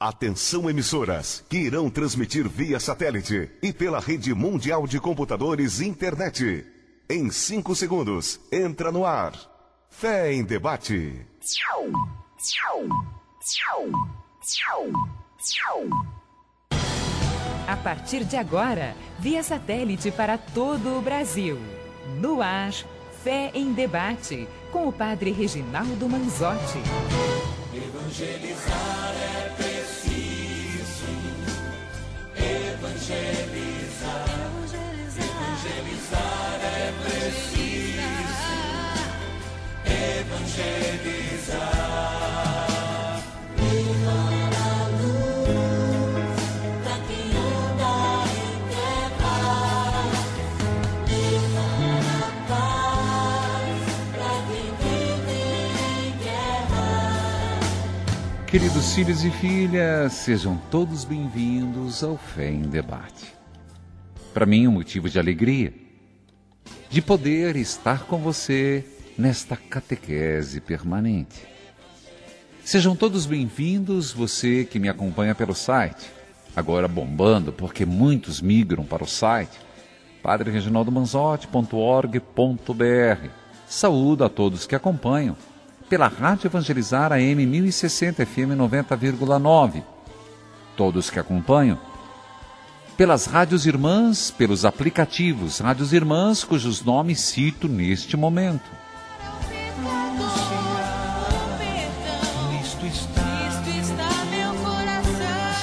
Atenção, emissoras que irão transmitir via satélite e pela rede mundial de computadores internet. Em 5 segundos, entra no ar. Fé em Debate. A partir de agora, via satélite para todo o Brasil. No ar, Fé em Debate, com o padre Reginaldo Manzotti. Evangelizar é preciso. Evangelizar. Evangelizar é preciso. Evangelizar. Levar a luz pra quem anda em trevas. Levar a paz pra quem vive em guerra. Queridos filhos e filhas, sejam todos bem-vindos ao Fé em Debate. Para mim, um motivo de alegria de poder estar com você nesta catequese permanente. Sejam todos bem-vindos, você que me acompanha pelo site, agora bombando porque muitos migram para o site, padrereginaldomanzotti.org.br. Saúdo a todos que acompanham pela Rádio Evangelizar AM 1060 FM 90,9. Todos que acompanham pelas rádios irmãs, pelos aplicativos rádios irmãs, cujos nomes cito neste momento. Nisto está meu coração.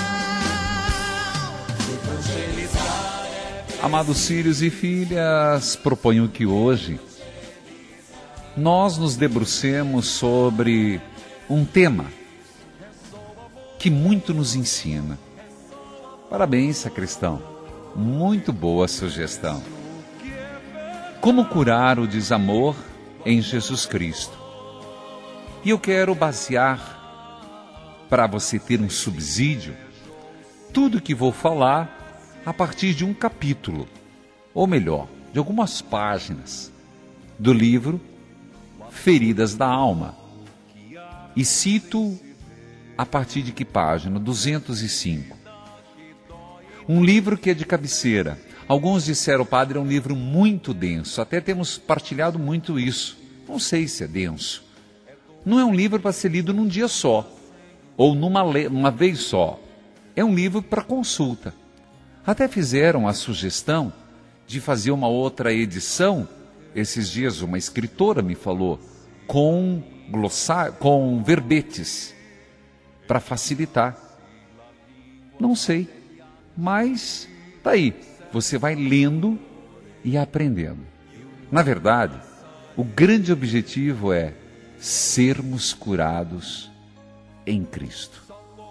Evangelizar é Amados filhos e filhas, proponho que hoje nós nos debrucemos sobre um tema que muito nos ensina. Parabéns, sacristão. Muito boa sugestão. Como curar o desamor em Jesus Cristo? E eu quero basear, para você ter um subsídio, tudo que vou falar a partir de um capítulo, ou melhor, de algumas páginas do livro Feridas da Alma. E cito a partir de que página? 205. Um livro que é de cabeceira. Alguns disseram, padre, é um livro muito denso. Até temos partilhado muito isso. Não sei se é denso. Não é um livro para ser lido num dia só, ou uma vez só. É um livro para consulta. Até fizeram a sugestão de fazer uma outra edição. Esses dias uma escritora me falou, com verbetes, para facilitar. Não sei, mas tá aí. Você vai lendo e aprendendo. Na verdade, o grande objetivo é sermos curados em Cristo.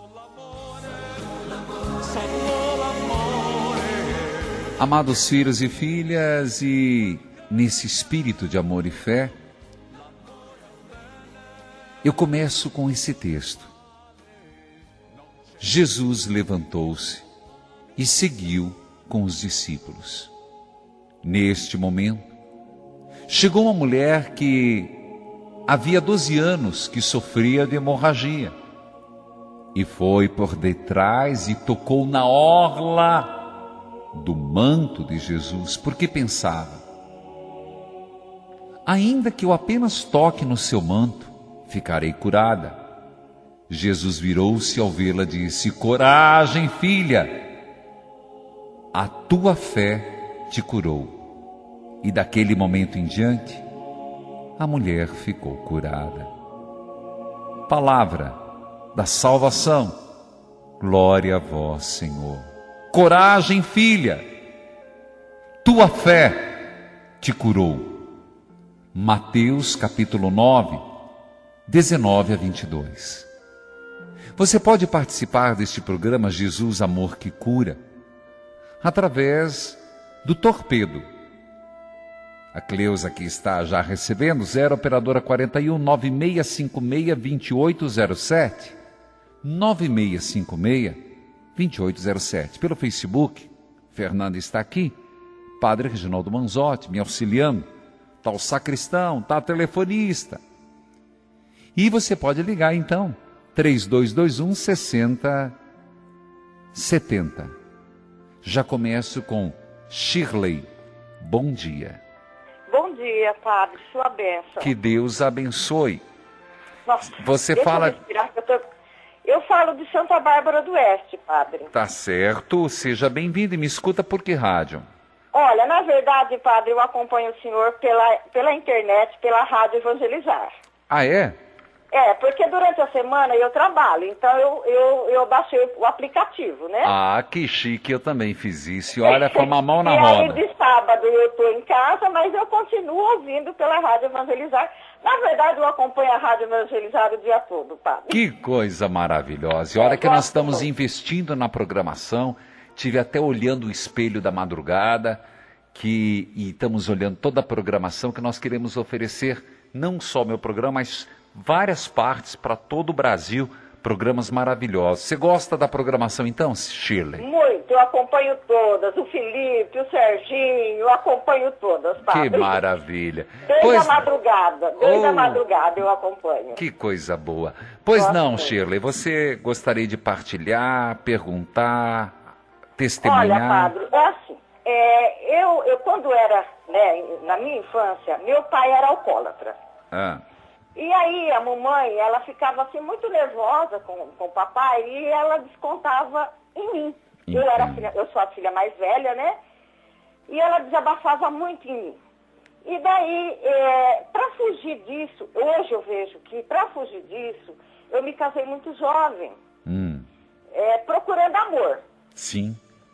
Amados filhos e filhas, e nesse espírito de amor e fé, eu começo com esse texto. Jesus levantou-se e seguiu com os discípulos. Neste momento, chegou uma mulher que havia 12 anos que sofria de hemorragia, e foi por detrás e tocou na orla do manto de Jesus, porque pensava, ainda que eu apenas toque no seu manto, ficarei curada. Jesus virou-se ao vê-la e disse, coragem, filha, a tua fé te curou. E daquele momento em diante, a mulher ficou curada. Palavra da salvação. Glória a vós, Senhor. Coragem, filha, tua fé te curou. Mateus capítulo 9, 19 a 22. Você pode participar deste programa Jesus Amor que Cura através do Torpedo. A Cleusa aqui está já recebendo, 0 operadora 41 9656 2807, 9656 2807. Pelo Facebook, Fernanda está aqui, Padre Reginaldo Manzotti me auxiliando, está o sacristão, está a telefonista. E você pode ligar então, 3221-6070. Já começo com Shirley. Bom dia. Bom dia, padre. Sua bênção. Que Deus abençoe. Nossa, Você deixa eu fala... respirar, que eu falo de Santa Bárbara do Oeste, padre. Tá certo. Seja bem-vindo e me escuta por que rádio? Olha, na verdade, padre, eu acompanho o senhor pela internet, pela Rádio Evangelizar. Ah, é? É, porque durante a semana eu trabalho, então eu baixei o aplicativo, né? Ah, que chique, eu também fiz isso. E olha, foi uma mão na E aí roda. de sábado eu estou em casa, mas eu continuo ouvindo pela Rádio Evangelizar. Na verdade, eu acompanho a Rádio Evangelizar o dia todo, padre. Que coisa maravilhosa. E olha que nós estamos investindo na programação. Tive até olhando o espelho da madrugada, e estamos olhando toda a programação que nós queremos oferecer, não só meu programa, mas várias partes para todo o Brasil, programas maravilhosos. Você gosta da programação então, Shirley? Muito, eu acompanho todas. O Felipe, o Serginho, eu acompanho todas, padre. Que maravilha. Desde a madrugada, Oh, a madrugada eu acompanho. que coisa boa. Pois Gosto não, muito. Shirley, você gostaria de partilhar, perguntar, Olha, testemunhar? padre, é assim, eu quando era, né, na minha infância, meu pai era alcoólatra. Ah, E aí a mamãe, ela ficava assim muito nervosa com o papai e ela descontava em mim. Eu sou a filha mais velha, né? E ela desabafava muito em mim. E daí, para fugir disso, hoje eu vejo que para fugir disso, eu me casei muito jovem, procurando amor. sim.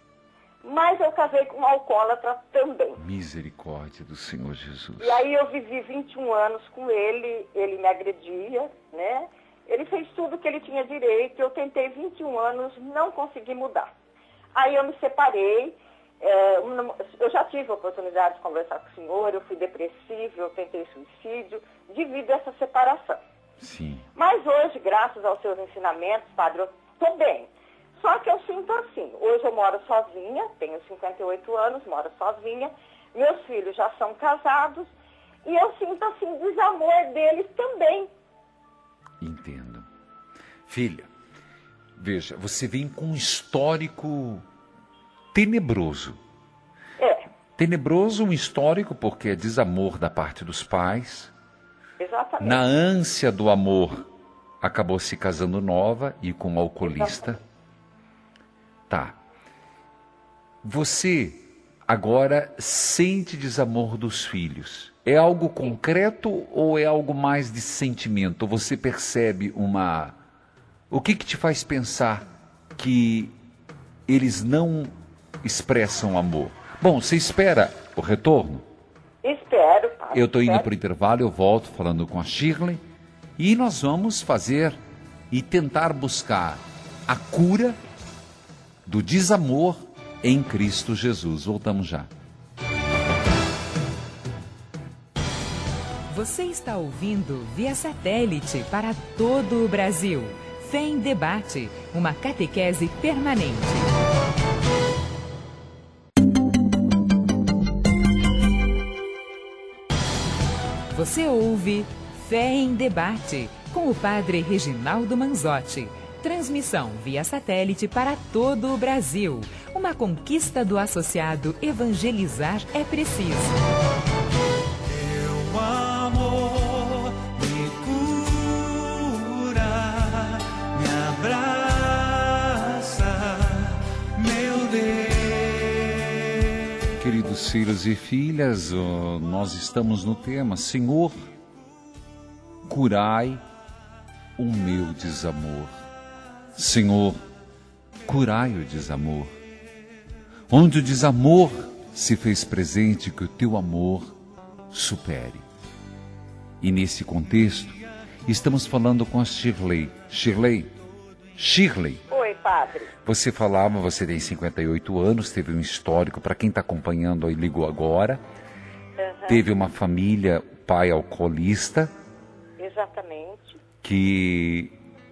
Mas eu casei com um alcoólatra também. Misericórdia do Senhor Jesus. E aí eu vivi 21 anos com ele, ele me agredia, né? Ele fez tudo que ele tinha direito, eu tentei 21 anos, não consegui mudar. Aí eu me separei, eu já tive a oportunidade de conversar com o senhor, eu fui depressiva, eu tentei suicídio, devido a essa separação. Sim. Mas hoje, graças aos seus ensinamentos, padre, eu estou bem. Só que eu sinto assim, hoje eu moro sozinha, tenho 58 anos, moro sozinha, meus filhos já são casados, e eu sinto assim, desamor deles também. Entendo. Filha, veja, você vem com um histórico tenebroso. Tenebroso um histórico porque é desamor da parte dos pais. Exatamente. Na ânsia do amor, acabou se casando nova e com um alcoolista. Tá. Você agora sente desamor dos filhos. É algo concreto ou é algo mais de sentimento? Ou você percebe uma... O que te faz pensar que eles não expressam amor? Bom, você espera o retorno? Espero, padre. Eu estou indo espero. para o intervalo, eu volto falando com a Shirley e nós vamos fazer e tentar buscar a cura do desamor em Cristo Jesus. Voltamos já. Você está ouvindo via satélite para todo o Brasil. Fé em Debate, uma catequese permanente. Você ouve Fé em Debate, com o padre Reginaldo Manzotti. Transmissão via satélite para todo o Brasil. Uma conquista do associado Evangelizar é Preciso. Teu amor me cura, me abraça, meu Deus. Queridos filhos e filhas, nós estamos no tema Senhor, curai o meu desamor. Senhor, curai o desamor. Onde o desamor se fez presente, que o teu amor supere. E nesse contexto, estamos falando com a Shirley. Shirley, Oi, padre. você falava, você tem 58 anos, teve um histórico, para quem está acompanhando aí, ligou agora, teve uma família, pai alcoolista, Exatamente. que...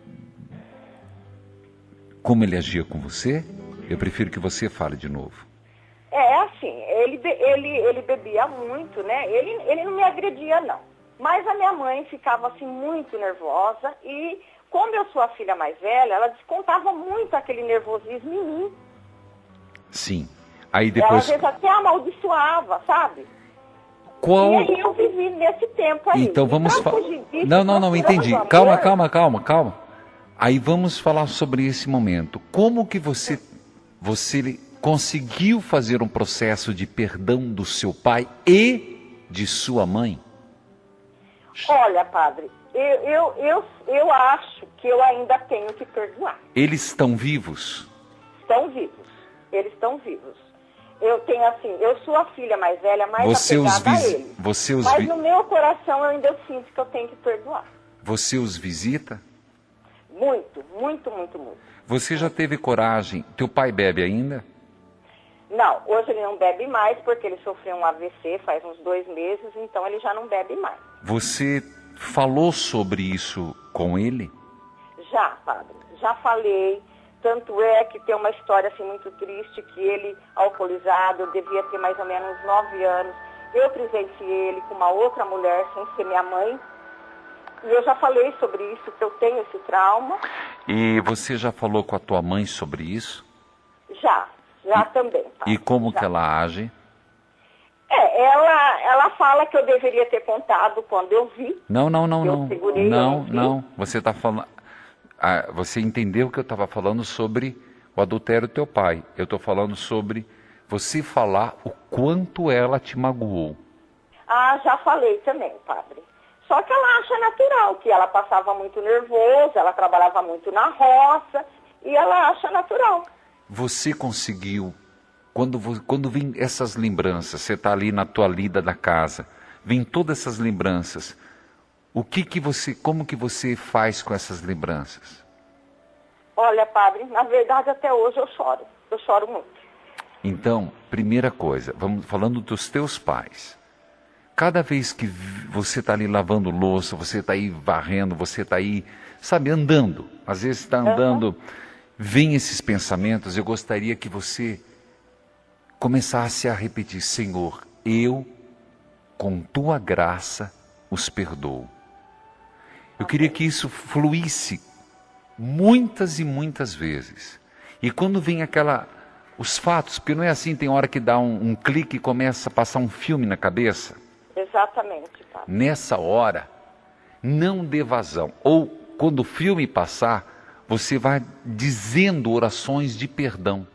Como ele agia com você? Eu prefiro que você fale de novo. É assim, ele bebia muito, né? Ele não me agredia, não. Mas a minha mãe ficava assim muito nervosa e como eu sou a filha mais velha, ela descontava muito aquele nervosismo em mim. Sim. Aí Ela depois... às vezes até amaldiçoava, sabe? Qual... E aí eu vivi nesse tempo aí. Então vamos Pra falar... fugir disso, Não, procurando entendi. amor. Calma. Aí vamos falar sobre esse momento. Como que você conseguiu fazer um processo de perdão do seu pai e de sua mãe? Olha, padre, eu acho que eu ainda tenho que perdoar. Eles estão vivos? Estão vivos. Eles estão vivos. Eu tenho assim, eu sou a filha mais velha, mais apegada a eles. Mas no meu coração eu ainda sinto que eu tenho que perdoar. Você os visita? Muito. Você já teve coragem? Teu pai bebe ainda? Não, hoje ele não bebe mais porque ele sofreu um AVC faz uns 2 meses, então ele já não bebe mais. Você falou sobre isso com ele? Já, padre, já falei. Tanto é que tem uma história assim muito triste, que ele, alcoolizado, eu devia ter mais ou menos 9 anos. Eu presenciei ele com uma outra mulher, sem ser minha mãe. E eu já falei sobre isso, que eu tenho esse trauma. E você já falou com a tua mãe sobre isso? Já também. Padre, e como já. que ela age? Ela fala que eu deveria ter contado quando eu vi. Não. Eu segurei, Não. Você está falando... você entendeu que eu estava falando sobre o adultério do teu pai. Eu estou falando sobre você falar o quanto ela te magoou. Ah, já falei também, padre. Só que ela acha natural, que ela passava muito nervosa, ela trabalhava muito na roça, e ela acha natural. Você conseguiu, quando vem essas lembranças, você está ali na tua lida da casa, vem todas essas lembranças, como que você faz com essas lembranças? Olha, padre, na verdade até hoje eu choro muito. Então, primeira coisa, vamos falando dos teus pais. Cada vez que você está ali lavando louça, você está aí varrendo, você está aí, sabe, andando. Às vezes está andando, vem esses pensamentos, eu gostaria que você começasse a repetir: Senhor, eu, com tua graça, os perdoo. Eu queria que isso fluísse muitas e muitas vezes. E quando vem os fatos, porque não é assim, tem hora que dá um clique e começa a passar um filme na cabeça. Exatamente, padre. Nessa hora, não dê vazão. Ou, quando o filme passar, você vai dizendo orações de perdão.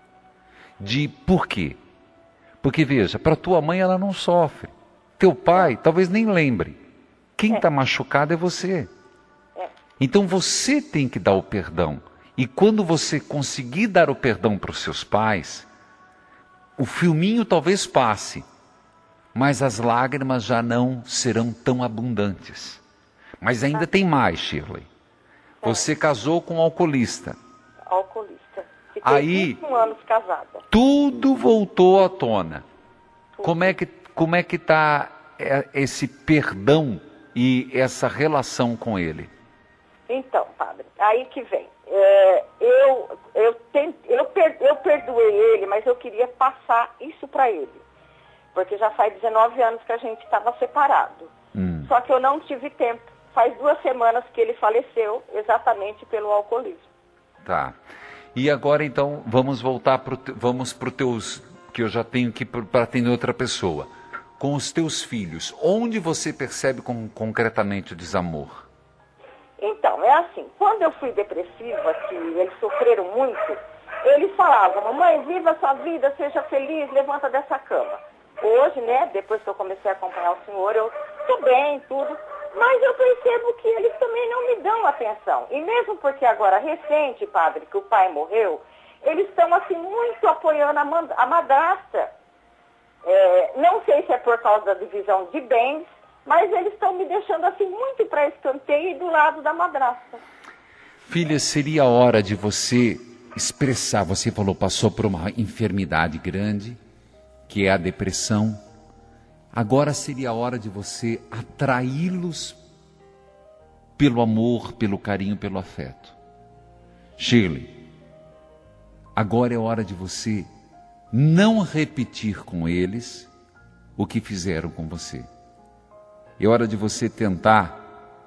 Por quê? Porque, veja, para tua mãe ela não sofre. Teu pai talvez nem lembre. Quem está machucado é você. Então você tem que dar o perdão. E quando você conseguir dar o perdão para os seus pais, o filminho talvez passe, mas as lágrimas já não serão tão abundantes. Mas ainda tem mais, Shirley. Você casou com um alcoolista. Alcoolista. Fiquei Aí, 21 anos casada. Tudo voltou à tona. Como é que está esse perdão e essa relação com ele? Então, padre, aí que vem. Eu perdoei ele, mas eu queria passar isso para ele. Porque já faz 19 anos que a gente estava separado. Só que eu não tive tempo. Faz 2 semanas que ele faleceu, exatamente pelo alcoolismo. Tá. E agora então, vamos voltar vamos para os teus, que eu já tenho que para atender outra pessoa. Com os teus filhos, onde você percebe concretamente o desamor? Então, é assim, quando eu fui depressiva, que eles sofreram muito, eles falavam: mamãe, viva a sua vida, seja feliz, levanta dessa cama. Hoje, né, depois que eu comecei a acompanhar o senhor, eu estou bem, tudo, mas eu percebo que eles também não me dão atenção. E mesmo porque agora, recente, padre, que o pai morreu, eles estão, assim, muito apoiando a madrasta. Não sei se é por causa da divisão de bens, mas eles estão me deixando, assim, muito para escanteio e do lado da madrasta. Filha, seria a hora de você expressar, você falou, passou por uma enfermidade grande, que é a depressão. Agora seria a hora de você atraí-los pelo amor, pelo carinho, pelo afeto. Shirley, agora é hora de você não repetir com eles o que fizeram com você. É hora de você tentar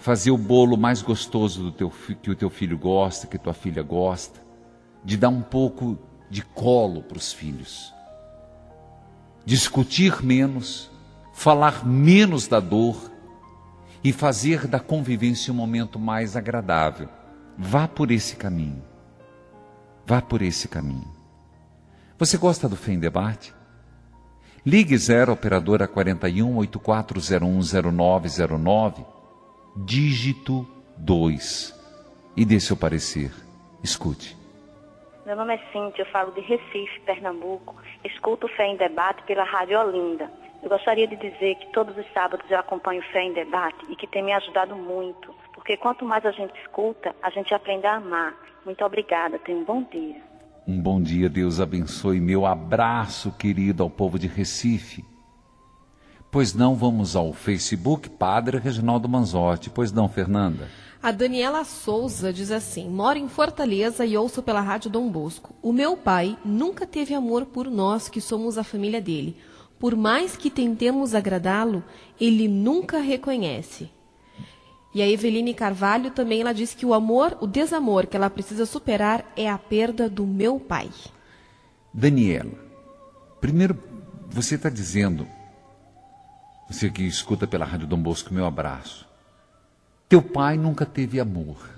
fazer o bolo mais gostoso que o teu filho gosta, que tua filha gosta, de dar um pouco de colo para os filhos, discutir menos, falar menos da dor e fazer da convivência um momento mais agradável. Vá por esse caminho. Vá por esse caminho. Você gosta do Fé em Debate? Ligue 0 operadora 41 84010909, dígito 2 e dê seu parecer. Escute. Meu nome é Cíntia, eu falo de Recife, Pernambuco. Escuto o Fé em Debate pela Rádio Olinda. Eu gostaria de dizer que todos os sábados eu acompanho o Fé em Debate e que tem me ajudado muito, porque quanto mais a gente escuta, a gente aprende a amar. Muito obrigada, tenha um bom dia. Um bom dia, Deus abençoe. Meu abraço, querido, ao povo de Recife. Pois não, vamos ao Facebook, Padre Reginaldo Manzotti. Pois não, Fernanda? A Daniela Souza diz assim: moro em Fortaleza e ouço pela Rádio Dom Bosco. O meu pai nunca teve amor por nós, que somos a família dele. Por mais que tentemos agradá-lo, ele nunca reconhece. E a Eveline Carvalho também, ela diz que o desamor que ela precisa superar é a perda do meu pai. Daniela, primeiro você está dizendo, você que escuta pela Rádio Dom Bosco, meu abraço, teu pai nunca teve amor.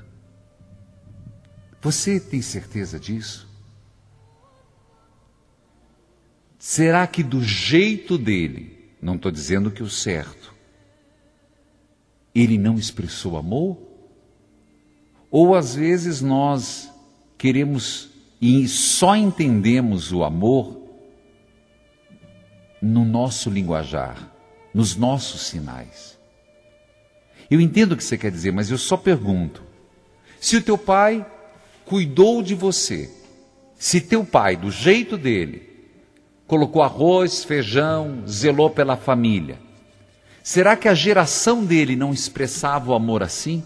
Você tem certeza disso? Será que do jeito dele, não estou dizendo que o certo, ele não expressou amor? Ou às vezes nós queremos e só entendemos o amor no nosso linguajar, nos nossos sinais. Eu entendo o que você quer dizer, mas eu só pergunto, se o teu pai cuidou de você, se teu pai, do jeito dele, colocou arroz, feijão, zelou pela família, será que a geração dele não expressava o amor assim?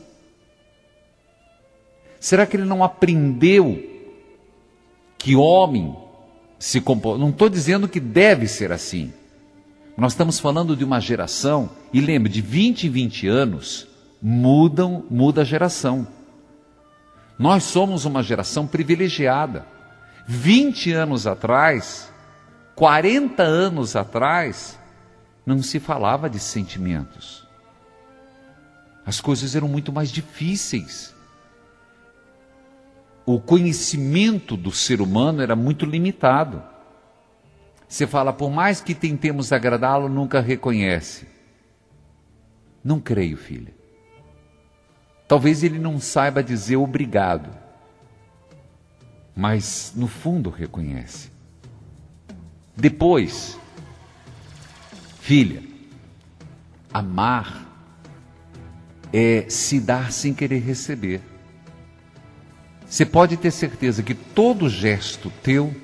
Será que ele não aprendeu que homem se comporta? Não estou dizendo que deve ser assim. Nós estamos falando de uma geração, e lembre, de 20 em 20 anos, muda a geração. Nós somos uma geração privilegiada. 20 anos atrás, 40 anos atrás, não se falava de sentimentos. As coisas eram muito mais difíceis. O conhecimento do ser humano era muito limitado. Você fala, por mais que tentemos agradá-lo, nunca reconhece. Não creio, filha. Talvez ele não saiba dizer obrigado, mas no fundo reconhece. Depois, filha, amar é se dar sem querer receber. Você pode ter certeza que todo gesto teu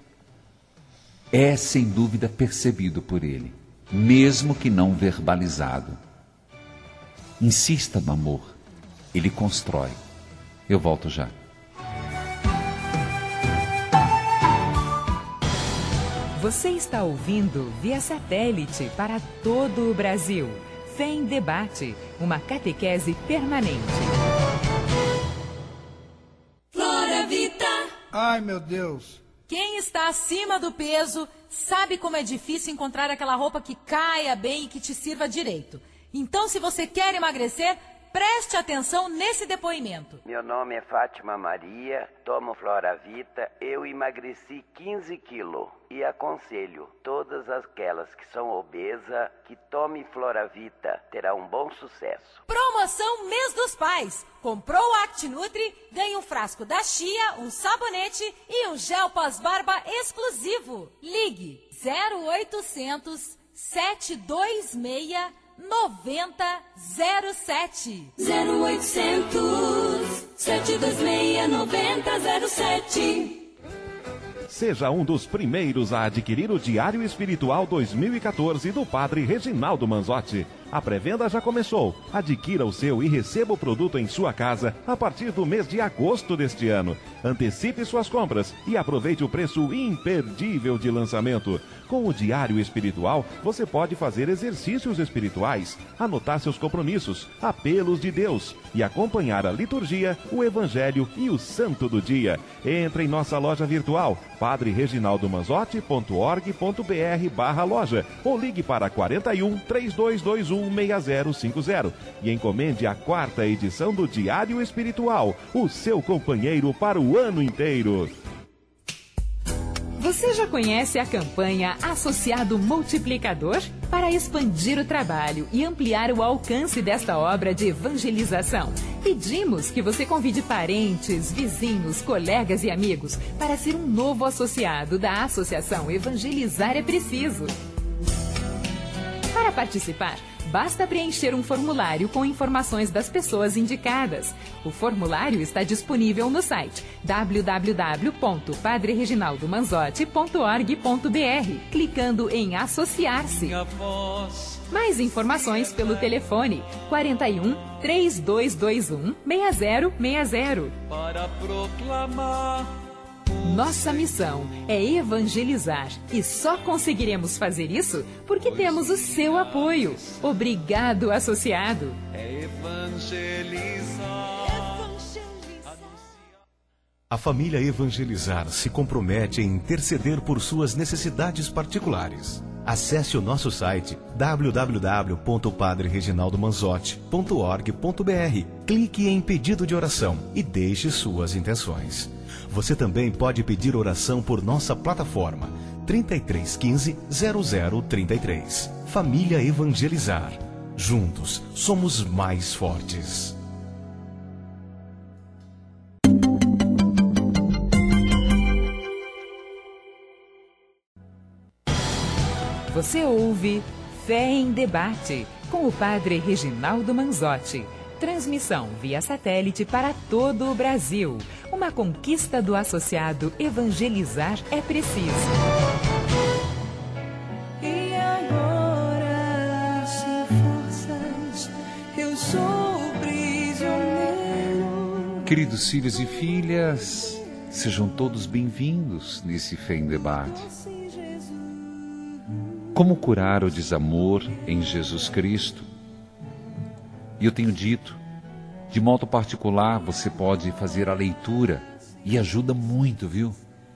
é sem dúvida percebido por ele, mesmo que não verbalizado. Insista no amor, ele constrói. Eu volto já. Você está ouvindo via satélite para todo o Brasil. Fé em Debate, uma catequese permanente. Flora Vida. Ai, meu Deus. Quem está acima do peso sabe como é difícil encontrar aquela roupa que caia bem e que te sirva direito. Então, se você quer emagrecer, preste atenção nesse depoimento. Meu nome é Fátima Maria, tomo Floravita, eu emagreci 15 quilos e aconselho todas aquelas que são obesas que tome Floravita, terá um bom sucesso. Promoção Mês dos Pais. Comprou o ActiNutri, ganha um frasco da Chia, um sabonete e um gel pós-barba exclusivo. Ligue 0800 726 9007. 0800 726 9007. Seja um dos primeiros a adquirir o Diário Espiritual 2014 do Padre Reginaldo Manzotti. A pré-venda já começou. Adquira o seu e receba o produto em sua casa a partir do mês de agosto deste ano. Antecipe suas compras e aproveite o preço imperdível de lançamento. Com o Diário Espiritual, você pode fazer exercícios espirituais, anotar seus compromissos, apelos de Deus e acompanhar a liturgia, o Evangelho e o Santo do Dia. Entre em nossa loja virtual, padrereginaldomanzotti.org.br/loja ou ligue para 41 3221 6050 e encomende a 4ª edição do Diário Espiritual, o seu companheiro para o ano inteiro. Você já conhece a campanha Associado Multiplicador? Para expandir o trabalho e ampliar o alcance desta obra de evangelização, pedimos que você convide parentes, vizinhos, colegas e amigos para ser um novo associado da Associação Evangelizar é Preciso. Para participar, basta preencher um formulário com informações das pessoas indicadas. O formulário está disponível no site www.padrereginaldomanzotti.org.br, clicando em Associar-se. Mais informações pelo telefone 41 3221 6060. Para proclamar. Nossa missão é evangelizar e só conseguiremos fazer isso porque temos o seu apoio. Obrigado, associado. É evangelizar. A família Evangelizar se compromete em interceder por suas necessidades particulares. Acesse o nosso site www.padrereginaldomanzotti.org.br. Clique em Pedido de Oração e deixe suas intenções. Você também pode pedir oração por nossa plataforma 3315 0033. Família Evangelizar. Juntos somos mais fortes. Você ouve Fé em Debate, com o Padre Reginaldo Manzotti. Transmissão via satélite para todo o Brasil. Uma conquista do associado Evangelizar é Preciso. E agora, sem forças, eu sou prisioneiro. Queridos filhos e filhas, sejam todos bem-vindos nesse Fé em Debate. Como curar o desamor em Jesus Cristo? E eu tenho dito, de modo particular, você pode fazer a leitura e ajuda muito, viu?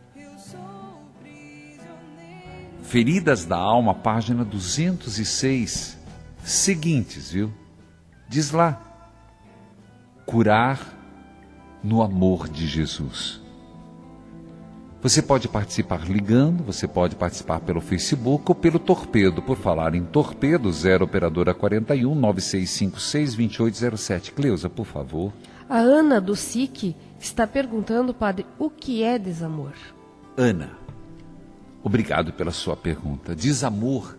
Feridas da Alma, página 206, seguintes, viu? Diz lá, curar no amor de Jesus. Você pode participar ligando, você pode participar pelo Facebook ou pelo Torpedo. Por falar em Torpedo, 0 operadora 41 9656 2807. Cleusa, por favor. A Ana do SIC está perguntando, padre, o que é desamor? Ana, obrigado pela sua pergunta. Desamor,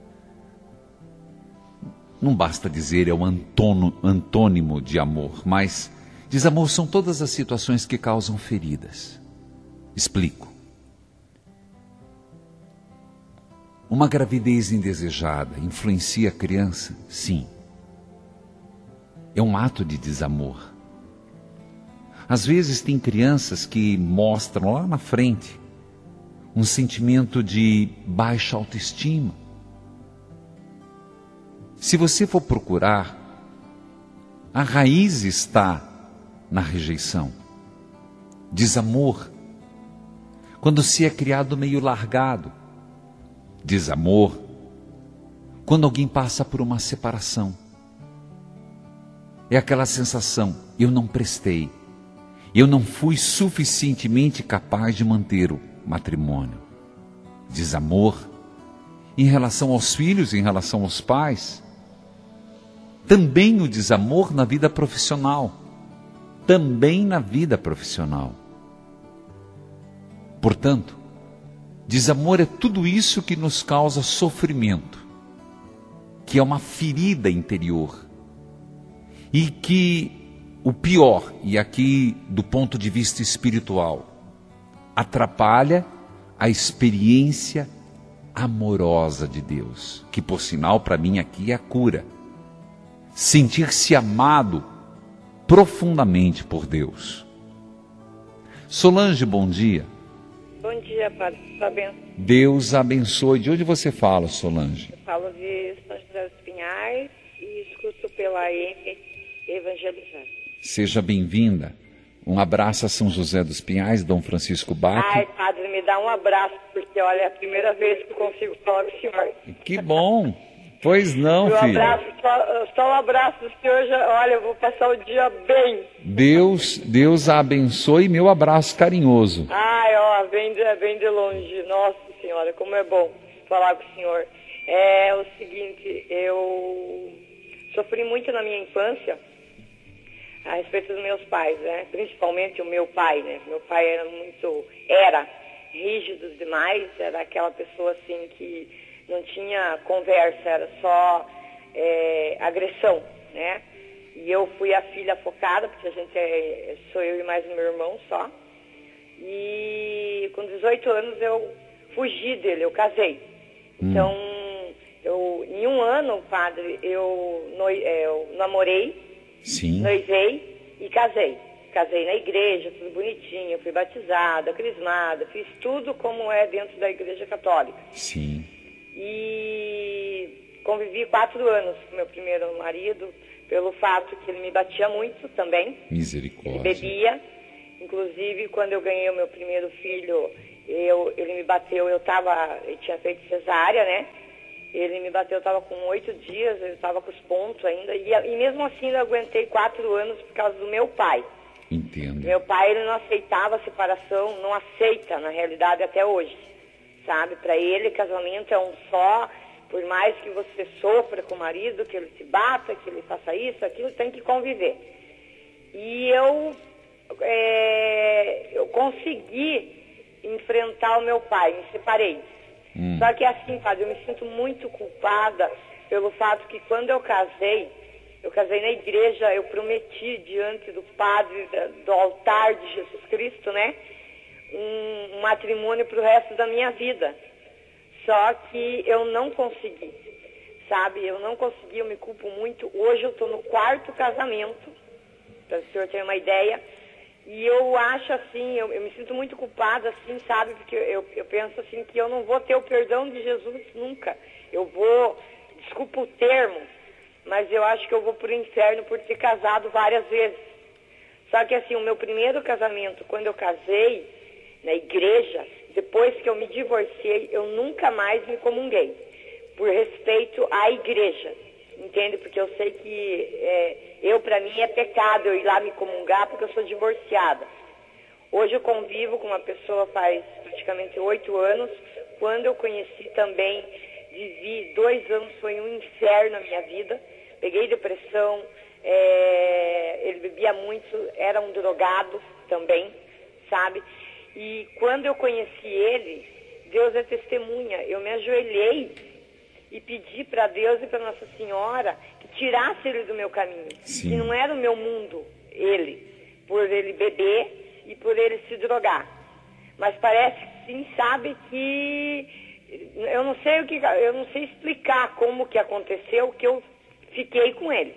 não basta dizer é o antônimo de amor, mas desamor são todas as situações que causam feridas. Explico. Uma gravidez indesejada influencia a criança? Sim. É um ato de desamor. Às vezes tem crianças que mostram lá na frente um sentimento de baixa autoestima. Se você for procurar, a raiz está na rejeição. Desamor, quando se é criado meio largado. Desamor, quando alguém passa por uma separação. É aquela sensação, eu não prestei, eu não fui suficientemente capaz de manter o matrimônio. Desamor, em relação aos filhos, em relação aos pais. Também o desamor na vida profissional. Também na vida profissional. Portanto, desamor é tudo isso que nos causa sofrimento, que é uma ferida interior, e que o pior, e aqui do ponto de vista espiritual, atrapalha a experiência amorosa de Deus, que por sinal para mim aqui é a cura. sentir-se amado profundamente por Deus. Solange, bom dia. Bom dia, Padre. Tá bem? Deus abençoe. De onde você fala, Solange? Eu falo de São José dos Pinhais e escuto pela AM Evangelizar. Seja bem-vinda. Um abraço a São José dos Pinhais, Dom Francisco Bach. Ai, Padre, me dá um abraço, porque olha, é a primeira vez que eu consigo falar com o senhor. Que bom. Pois não, filho. Só um abraço do senhor, olha, eu vou passar o dia bem. Deus a abençoe, meu abraço carinhoso. Ai, ó, bem de longe. Nossa Senhora, como é bom falar com o senhor. É o seguinte, eu sofri muito na minha infância a respeito dos meus pais, né? Principalmente o meu pai, né? Meu pai era rígido demais, era aquela pessoa assim que não tinha conversa, era só agressão, né? E eu fui a filha focada, porque sou eu e mais o meu irmão só. E com 18 anos eu fugi dele, eu casei. Então, em um ano, padre, eu namorei, sim, noivei e casei. Casei na igreja, tudo bonitinho, fui batizada, crismada, fiz tudo como é dentro da igreja católica. Sim. E convivi 4 anos com meu primeiro marido, pelo fato que ele me batia muito também. Misericórdia. Ele bebia. Inclusive, quando eu ganhei o meu primeiro filho, ele me bateu, eu tinha feito cesárea, né? Ele me bateu, eu estava com 8 dias, ele estava com os pontos ainda. E mesmo assim, eu aguentei 4 anos por causa do meu pai. Entendo. Meu pai, ele não aceitava a separação, não aceita, na realidade, até hoje. Sabe? Para ele, casamento é um só. Por mais que você sofra com o marido, que ele te bata, que ele faça isso, aquilo, tem que conviver. E eu consegui enfrentar o meu pai, me separei. Só que assim, padre, eu me sinto muito culpada pelo fato que quando eu casei na igreja, eu prometi diante do padre, do altar de Jesus Cristo, né, um matrimônio para o resto da minha vida. Só que eu não consegui, sabe? Eu não consegui, eu me culpo muito. Hoje eu estou no 4º casamento, para o senhor ter uma ideia. E eu acho assim, eu me sinto muito culpada, assim, sabe? Porque eu penso assim que eu não vou ter o perdão de Jesus nunca. Eu vou, desculpa o termo, mas eu acho que eu vou pro inferno por ter casado várias vezes. Só que assim, o meu primeiro casamento, quando eu casei na igreja, depois que eu me divorciei, eu nunca mais me comunguei, por respeito à igreja, entende? Porque eu sei que para mim é pecado eu ir lá me comungar porque eu sou divorciada. Hoje eu convivo com uma pessoa faz praticamente 8 anos. Quando eu conheci também, vivi 2 anos, foi um inferno na minha vida. Peguei depressão, ele bebia muito, era um drogado também, sabe? E quando eu conheci ele, Deus é testemunha, eu me ajoelhei e pedi para Deus e para Nossa Senhora que tirasse ele do meu caminho. Sim. Que não era o meu mundo, por ele beber e por ele se drogar. Mas parece que sim, sabe que eu não sei explicar como que aconteceu, que eu fiquei com ele.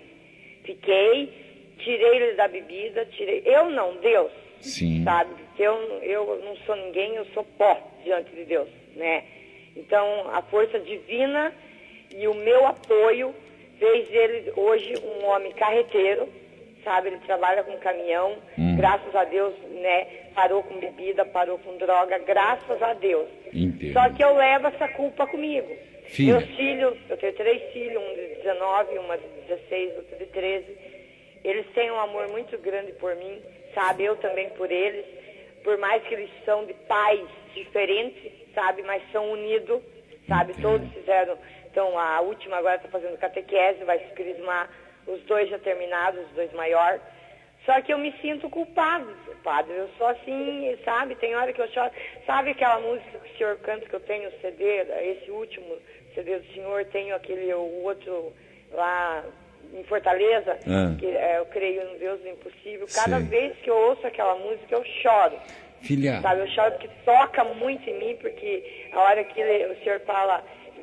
Tirei ele da bebida, Deus. Sim. Sabe? Eu não sou ninguém, eu sou pó diante de Deus, né? Então, a força divina e o meu apoio fez ele hoje um homem carreteiro, sabe? Ele trabalha com caminhão, graças a Deus, né? Parou com bebida, parou com droga, graças a Deus. Entendo. Só que eu levo essa culpa comigo. Filha. Meus filhos, eu tenho 3 filhos, um de 19, uma de 16, outra de 13. Eles têm um amor muito grande por mim, sabe? Eu também por eles. Por mais que eles são de pais diferentes, sabe? Mas são unidos, sabe? Todos fizeram. Então, a última agora está fazendo catequese, vai se crismar. Os 2 já terminados, os 2 maiores. Só que eu me sinto culpado, padre. Eu sou assim, sabe? Tem hora que eu choro. Sabe aquela música que o senhor canta, que eu tenho o CD, esse último CD do senhor, tenho o outro lá em Fortaleza, que eu creio no Deus do impossível. Cada vez que eu ouço aquela música, eu choro. Filha. Sabe? Eu choro porque toca muito em mim, porque a hora que o senhor fala,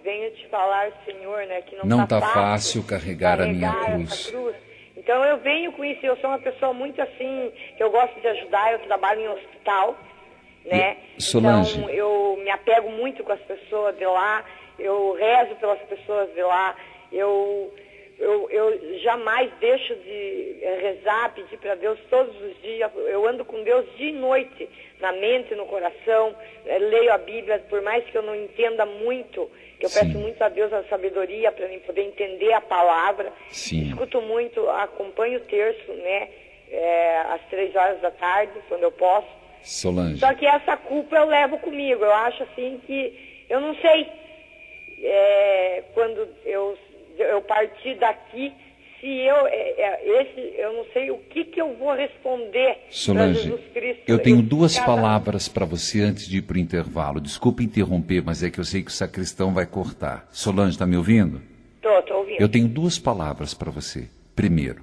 venho te falar, Senhor, né, que não está fácil carregar a minha cruz. Então eu venho com isso, eu sou uma pessoa muito assim, que eu gosto de ajudar, eu trabalho em hospital, né? Solange. Então eu me apego muito com as pessoas de lá, eu rezo pelas pessoas de lá, eu jamais deixo de rezar, pedir para Deus todos os dias. Eu ando com Deus dia e noite, na mente, no coração, leio a Bíblia, por mais que eu não entenda muito, que eu peço muito a Deus a sabedoria para mim poder entender a palavra. Sim. Escuto muito, acompanho o terço, né, às 3 horas da tarde, quando eu posso. Solange. Só que essa culpa eu levo comigo. Eu acho assim que, eu não sei, quando eu partir daqui, se eu não sei o que eu vou responder para Jesus Cristo. Eu tenho duas palavras para você antes de ir para o intervalo. Desculpe interromper, mas é que eu sei que o sacristão vai cortar. Solange, está me ouvindo? Estou ouvindo. Eu tenho duas palavras para você. Primeiro,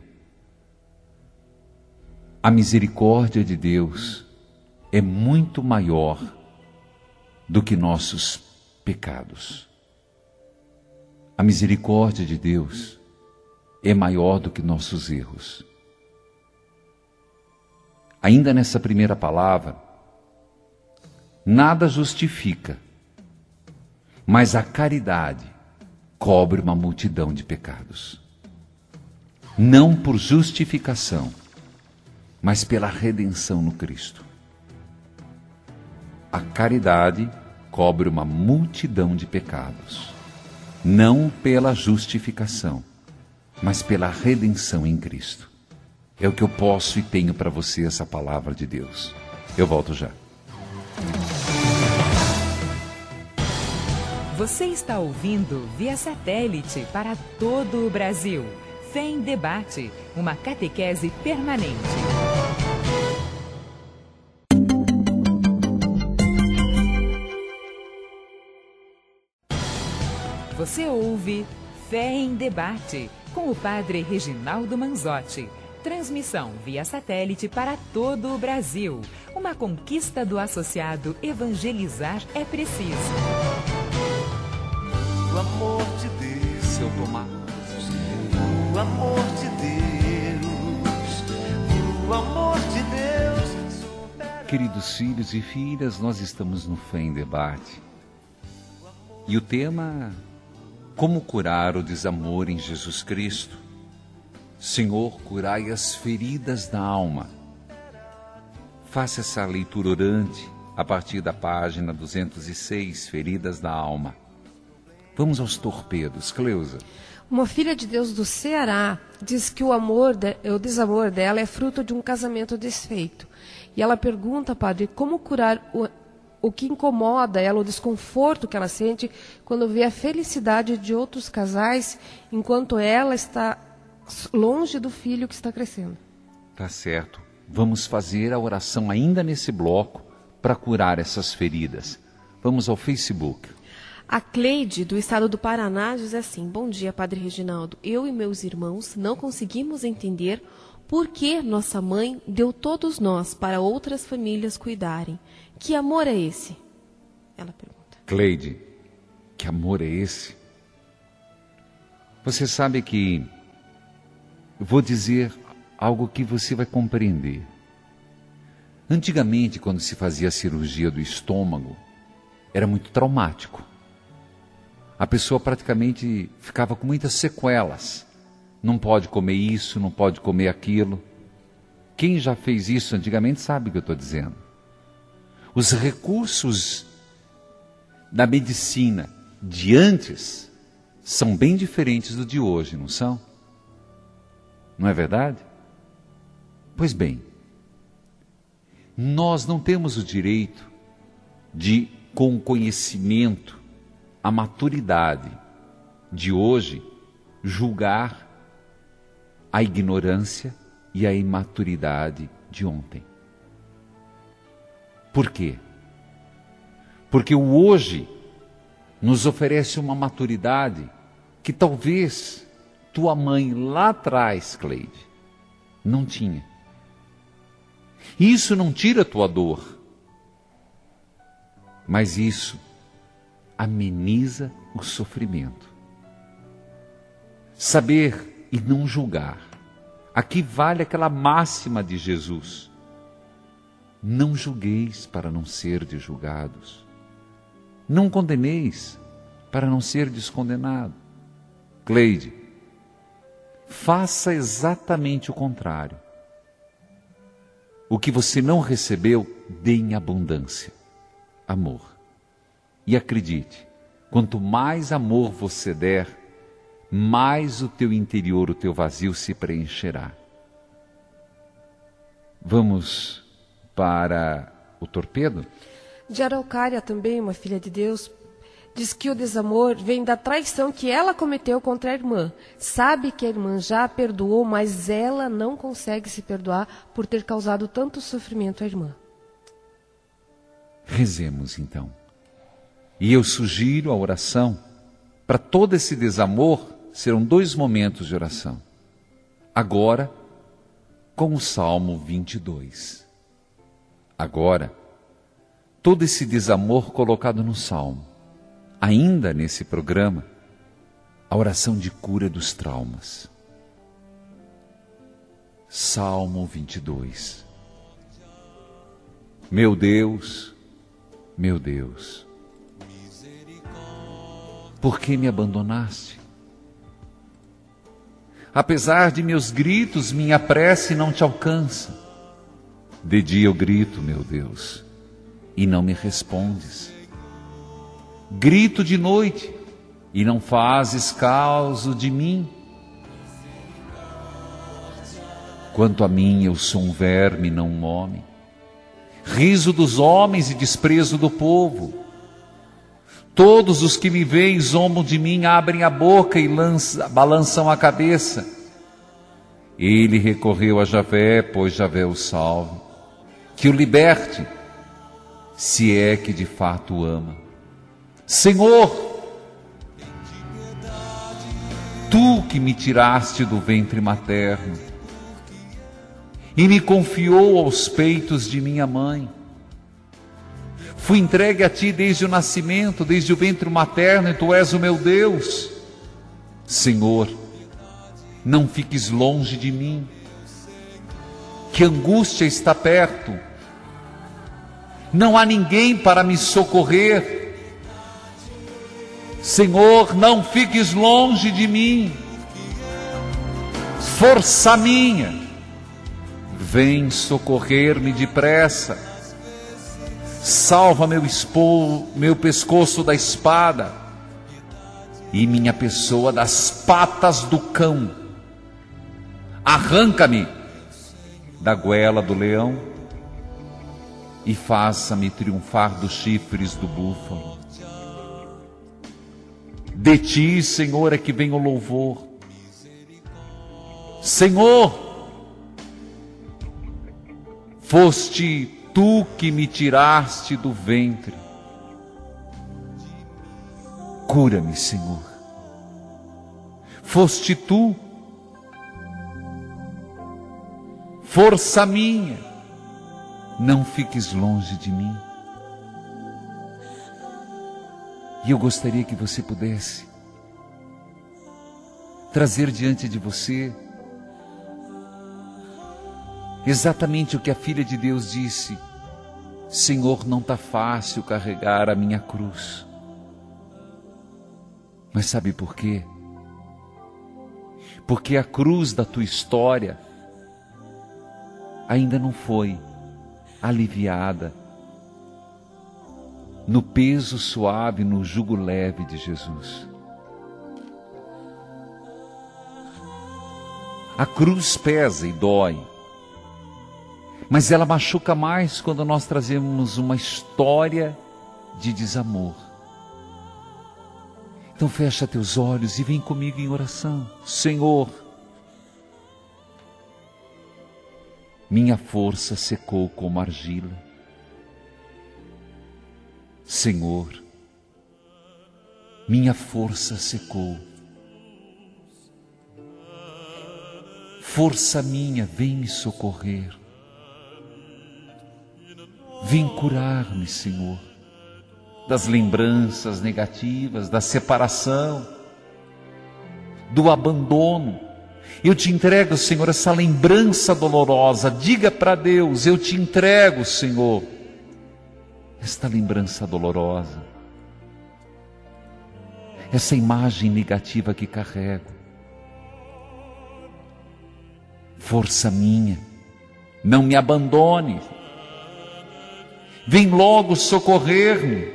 a misericórdia de Deus é muito maior do que nossos pecados. A misericórdia de Deus é maior do que nossos erros. Ainda nessa primeira palavra, nada justifica, mas a caridade cobre uma multidão de pecados. Não por justificação, mas pela redenção no Cristo. A caridade cobre uma multidão de pecados. Não pela justificação, mas pela redenção em Cristo. É o que eu posso e tenho para você, essa palavra de Deus. Eu volto já. Você está ouvindo via satélite para todo o Brasil. Fé em Debate, uma catequese permanente. Você ouve Fé em Debate, com o padre Reginaldo Manzotti. Transmissão via satélite para todo o Brasil. Uma conquista do associado Evangelizar é Preciso. O amor de Deus, se eu tomar o amor de Deus, o amor de Deus. Queridos filhos e filhas, nós estamos no Fé em Debate. E o tema: como curar o desamor em Jesus Cristo? Senhor, curai as feridas da alma. Faça essa leitura orante a partir da página 206, Feridas da Alma. Vamos aos torpedos. Cleusa. Uma filha de Deus do Ceará diz que o desamor dela é fruto de um casamento desfeito. E ela pergunta, padre, como curar o que incomoda ela, o desconforto que ela sente quando vê a felicidade de outros casais, enquanto ela está longe do filho que está crescendo. Tá certo. Vamos fazer a oração ainda nesse bloco para curar essas feridas. Vamos ao Facebook. A Cleide, do estado do Paraná, diz assim: bom dia, Padre Reginaldo. Eu e meus irmãos não conseguimos entender por que nossa mãe deu todos nós para outras famílias cuidarem. Que amor é esse? Ela pergunta. Cleide, que amor é esse? Você sabe que eu vou dizer algo que você vai compreender. Antigamente, quando se fazia a cirurgia do estômago, era muito traumático. A pessoa praticamente ficava com muitas sequelas. Não pode comer isso, não pode comer aquilo. Quem já fez isso antigamente sabe o que eu estou dizendo. Os recursos da medicina de antes são bem diferentes do de hoje, não são? Não é verdade? Pois bem, nós não temos o direito de, com o conhecimento, a maturidade de hoje, julgar a ignorância e a imaturidade de ontem. Por quê? Porque o hoje nos oferece uma maturidade que talvez tua mãe lá atrás, Cleide, não tinha. E isso não tira tua dor, mas isso ameniza o sofrimento. Saber e não julgar. Aqui vale aquela máxima de Jesus: não julgueis para não serdes julgados. Não condeneis para não serdes condenado. Cleide, faça exatamente o contrário. O que você não recebeu, dê em abundância. Amor. E acredite, quanto mais amor você der, mais o teu interior, o teu vazio se preencherá. Vamos para o torpedo? De Araucária também, uma filha de Deus, diz que o desamor vem da traição que ela cometeu contra a irmã. Sabe que a irmã já a perdoou, mas ela não consegue se perdoar por ter causado tanto sofrimento à irmã. Rezemos então. E eu sugiro a oração. Para todo esse desamor, serão 2 momentos de oração. Agora, com o Salmo 22. Agora, todo esse desamor colocado no Salmo. Ainda nesse programa, a oração de cura dos traumas. Salmo 22. Meu Deus, por que me abandonaste? Apesar de meus gritos, minha prece não te alcança. De dia eu grito, meu Deus, e não me respondes. Grito de noite, e não fazes caso de mim. Quanto a mim, eu sou um verme, não um homem. Riso dos homens e desprezo do povo. Todos os que me veem zombam de mim, abrem a boca e balançam a cabeça. Ele recorreu a Javé, pois Javé o salve. Que o liberte, se é que de fato o ama. Senhor, Tu que me tiraste do ventre materno e me confiou aos peitos de minha mãe. Fui entregue a Ti desde o nascimento, desde o ventre materno, e Tu és o meu Deus. Senhor, não fiques longe de mim, que angústia está perto. Não há ninguém para me socorrer. Senhor, não fiques longe de mim. Força minha, vem socorrer-me depressa. Salva meu pescoço da espada e minha pessoa das patas do cão. Arranca-me da goela do leão e faça-me triunfar dos chifres do búfalo. De Ti, Senhor, é que vem o louvor. Senhor, foste Tu que me tiraste do ventre. Cura-me, Senhor. Foste Tu, força minha, não fiques longe de mim. E eu gostaria que você pudesse trazer diante de você exatamente o que a filha de Deus disse: Senhor, não está fácil carregar a minha cruz. Mas sabe por quê? Porque a cruz da tua história ainda não foi aliviada no peso suave, no jugo leve de Jesus. A cruz pesa e dói, mas ela machuca mais quando nós trazemos uma história de desamor. Então fecha teus olhos e vem comigo em oração. Senhor, minha força secou como argila. Senhor, minha força secou. Força minha, vem me socorrer. Vem curar-me, Senhor. das lembranças negativas, da separação, do abandono. Eu te entrego, Senhor, essa lembrança dolorosa. Diga para Deus: eu te entrego, Senhor, esta lembrança dolorosa, essa imagem negativa que carrego. Força minha, não me abandone. Vem logo socorrer-me.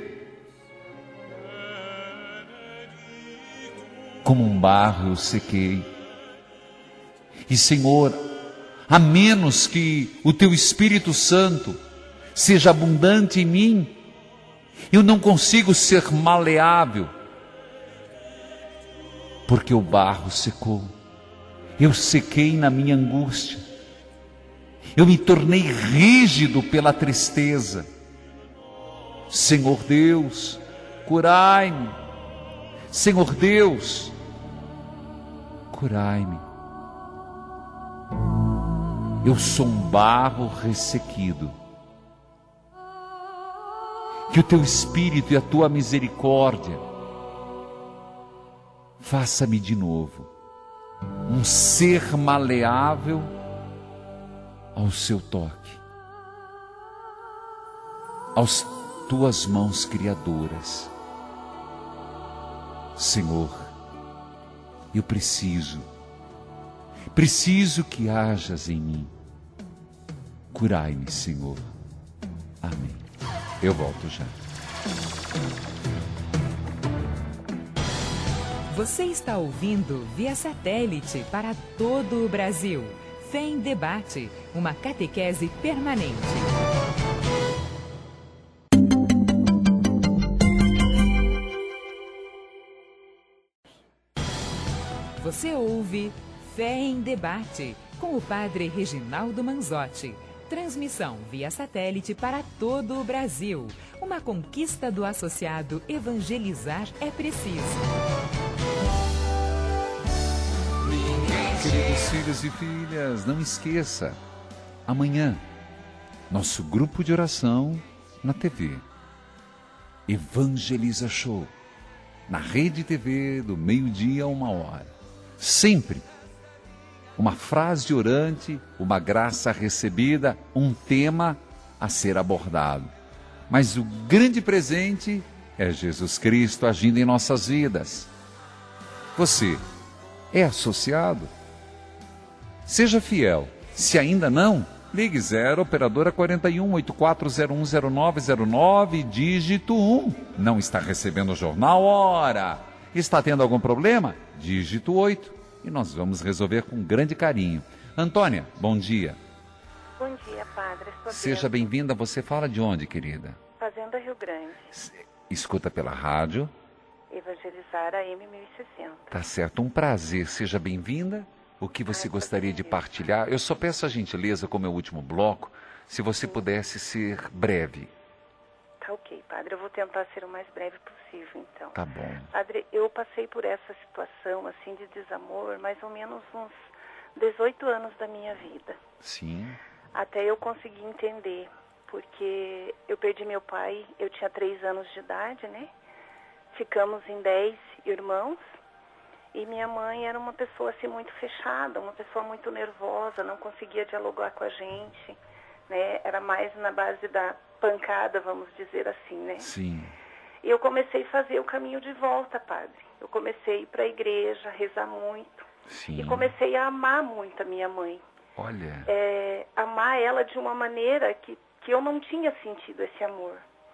Como um barro eu sequei. E, Senhor, a menos que o Teu Espírito Santo seja abundante em mim, eu não consigo ser maleável, porque o barro secou. Eu sequei na minha angústia. Eu me tornei rígido pela tristeza. Senhor Deus, curai-me. Senhor Deus, curai-me. Eu sou um barro ressequido. Que o Teu Espírito e a Tua misericórdia faça-me de novo um ser maleável ao Seu toque, às Tuas mãos criadoras. Senhor, eu preciso que hajas em mim. Curai-me, Senhor. Amém. Eu volto já. Você está ouvindo via satélite para todo o Brasil. Fé em Debate, uma catequese permanente. Você ouve Fé em Debate, com o Padre Reginaldo Manzotti. Transmissão via satélite para todo o Brasil. Uma conquista do associado Evangelizar é Preciso. Queridos filhos e filhas, não esqueça, amanhã, nosso grupo de oração na TV. Evangeliza Show, na Rede TV, do meio-dia a 1h. Sempre uma frase orante, uma graça recebida, um tema a ser abordado. Mas o grande presente é Jesus Cristo agindo em nossas vidas. Você é associado? Seja fiel. Se ainda não, ligue 0 operadora 41 84010909, dígito 1. Não está recebendo o jornal? Ora, está tendo algum problema? Dígito 8. E nós vamos resolver com grande carinho. Antônia, bom dia. Bom dia, Padre. Seja bem-vinda. Você fala de onde, querida? Fazenda Rio Grande. Escuta pela rádio. Evangelizar a M1060. Tá certo, um prazer. Seja bem-vinda. O que você gostaria de partilhar? Eu só peço a gentileza, como é o último bloco, se você pudesse ser breve. Tá ok, Padre. Eu vou tentar ser o mais breve possível, então. Tá bom. Padre, eu passei por essa situação, assim, de desamor, mais ou menos uns 18 anos da minha vida. Sim. Até eu conseguir entender, porque eu perdi meu pai, eu tinha 3 anos de idade, né? Ficamos em 10 irmãos. E minha mãe era uma pessoa assim muito fechada, uma pessoa muito nervosa, não conseguia dialogar com a gente, né? Era mais na base da pancada, vamos dizer assim, né? Sim. E eu comecei a fazer o caminho de volta, Padre. Eu comecei a ir para a igreja, rezar muito. Sim. E comecei a amar muito a minha mãe. Olha. Amar ela de uma maneira que eu não tinha sentido esse amor.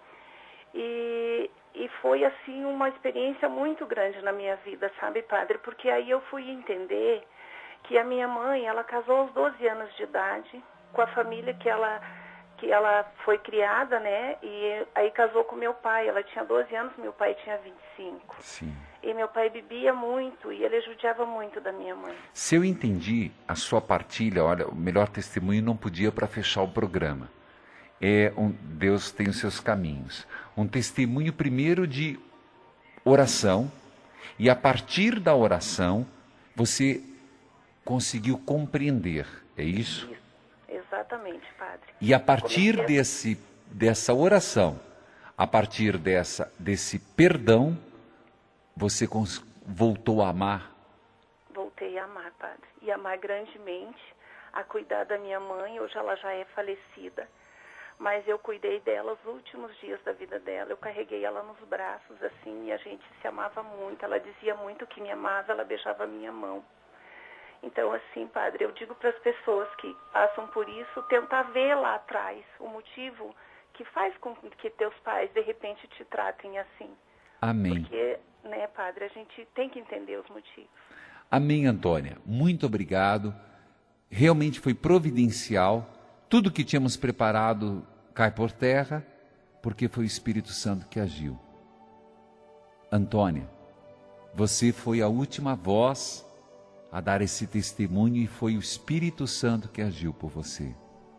E foi, assim, uma experiência muito grande na minha vida, sabe, Padre? Porque aí eu fui entender que a minha mãe, ela casou aos 12 anos de idade, com a família que ela foi criada, né? E aí casou com meu pai. Ela tinha 12 anos, meu pai tinha 25. Sim. E meu pai bebia muito e ele judiava muito da minha mãe. Se eu entendi a sua partilha, olha, o melhor testemunho não podia para fechar o programa. Deus tem os seus caminhos. Um testemunho primeiro de oração, e a partir da oração você conseguiu compreender, é isso? Exatamente, Padre. E a partir dessa oração, A partir desse perdão, você voltou a amar? Voltei a amar, Padre. E amar grandemente, a cuidar da minha mãe. Hoje ela já é falecida, mas eu cuidei dela os últimos dias da vida dela. Eu carreguei ela nos braços, assim, e a gente se amava muito. Ela dizia muito que me amava, ela beijava a minha mão. Então, assim, Padre, eu digo para as pessoas que passam por isso, tentar ver lá atrás o motivo que faz com que teus pais, de repente, te tratem assim. Amém. Porque, né, Padre, a gente tem que entender os motivos. Amém, Antônia. Muito obrigado. Realmente foi providencial. Tudo que tínhamos preparado cai por terra, porque foi o Espírito Santo que agiu. Antônia, você foi a última voz a dar esse testemunho e foi o Espírito Santo que agiu por você.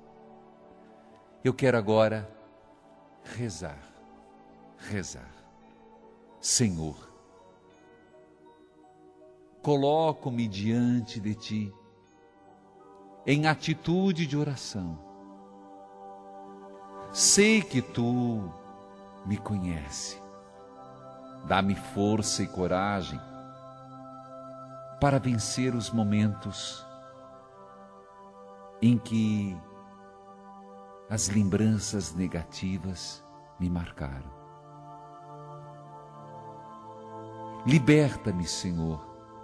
Eu quero agora rezar. Senhor, coloco-me diante de Ti em atitude de oração. Sei que Tu me conheces. Dá-me força e coragem para vencer os momentos em que as lembranças negativas me marcaram. Liberta-me, Senhor,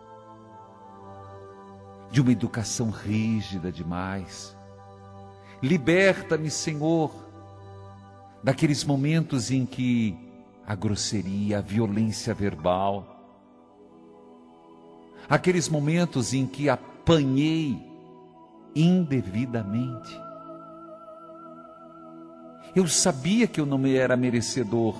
de uma educação rígida demais. Liberta-me, Senhor, daqueles momentos em que a grosseria, a violência verbal, aqueles momentos em que apanhei indevidamente. Eu sabia que eu não me era merecedor.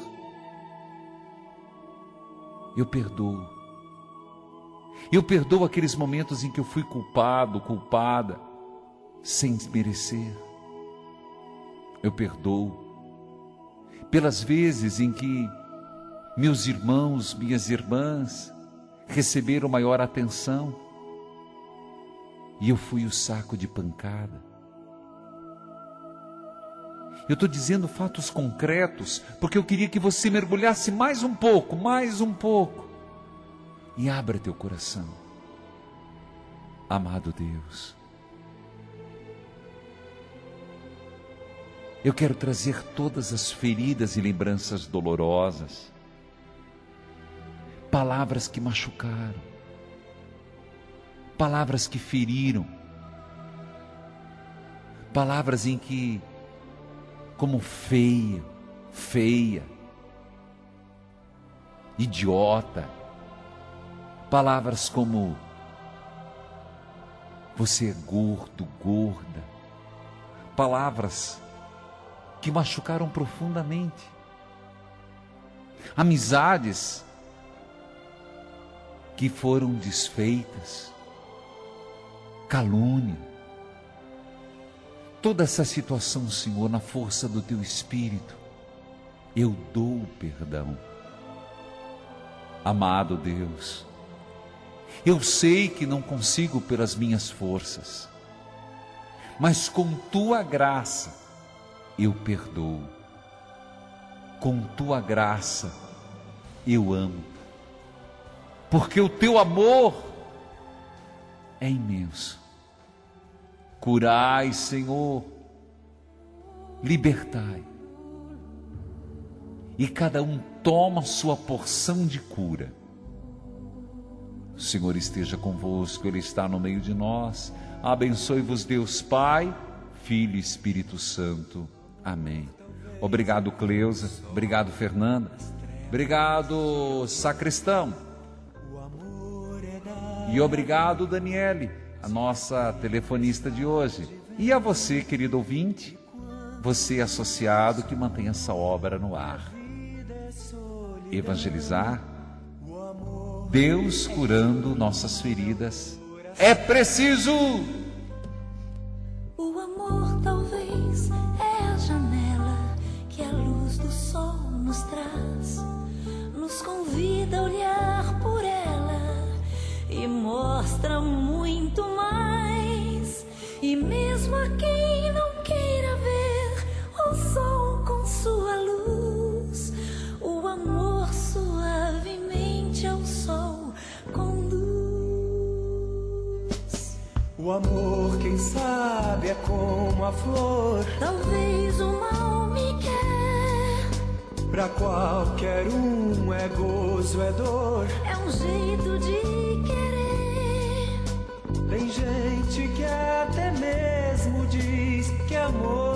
Eu perdoo. Eu perdoo aqueles momentos em que eu fui culpado, culpada, sem merecer. Eu perdoo pelas vezes em que meus irmãos, minhas irmãs receberam maior atenção e eu fui o saco de pancada. Eu estou dizendo fatos concretos porque eu queria que você mergulhasse mais um pouco e abra teu coração. Amado Deus, eu quero trazer todas as feridas e lembranças dolorosas, palavras que machucaram, palavras que feriram, palavras em que, como feia, idiota, palavras como você é gordo, gorda, palavras que machucaram profundamente, amizades que foram desfeitas, calúnia, toda essa situação, Senhor, na força do Teu Espírito, eu dou o perdão. Amado Deus, eu sei que não consigo pelas minhas forças, mas com Tua graça eu perdoo. Com Tua graça eu amo, porque o Teu amor é imenso. Curai, Senhor, libertai, e cada um toma sua porção de cura. O Senhor esteja convosco, Ele está no meio de nós. Abençoe-vos Deus Pai, Filho e Espírito Santo. Amém. Obrigado, Cleusa. Obrigado, Fernanda. Obrigado, sacristão. E obrigado, Daniele, a nossa telefonista de hoje. E a você, querido ouvinte, você associado que mantém essa obra no ar. Evangelizar, Deus curando nossas feridas. É preciso! O amor talvez é a janela que a luz do sol nos traz, nos convida a olhar por ela e mostra muito mais. E mesmo a quem não queira ver o sol com sua luz, O amor, quem sabe, é como a flor. Talvez o mal me quer. Pra qualquer um é gozo, é dor. É um jeito de querer. Tem gente que até mesmo diz que amor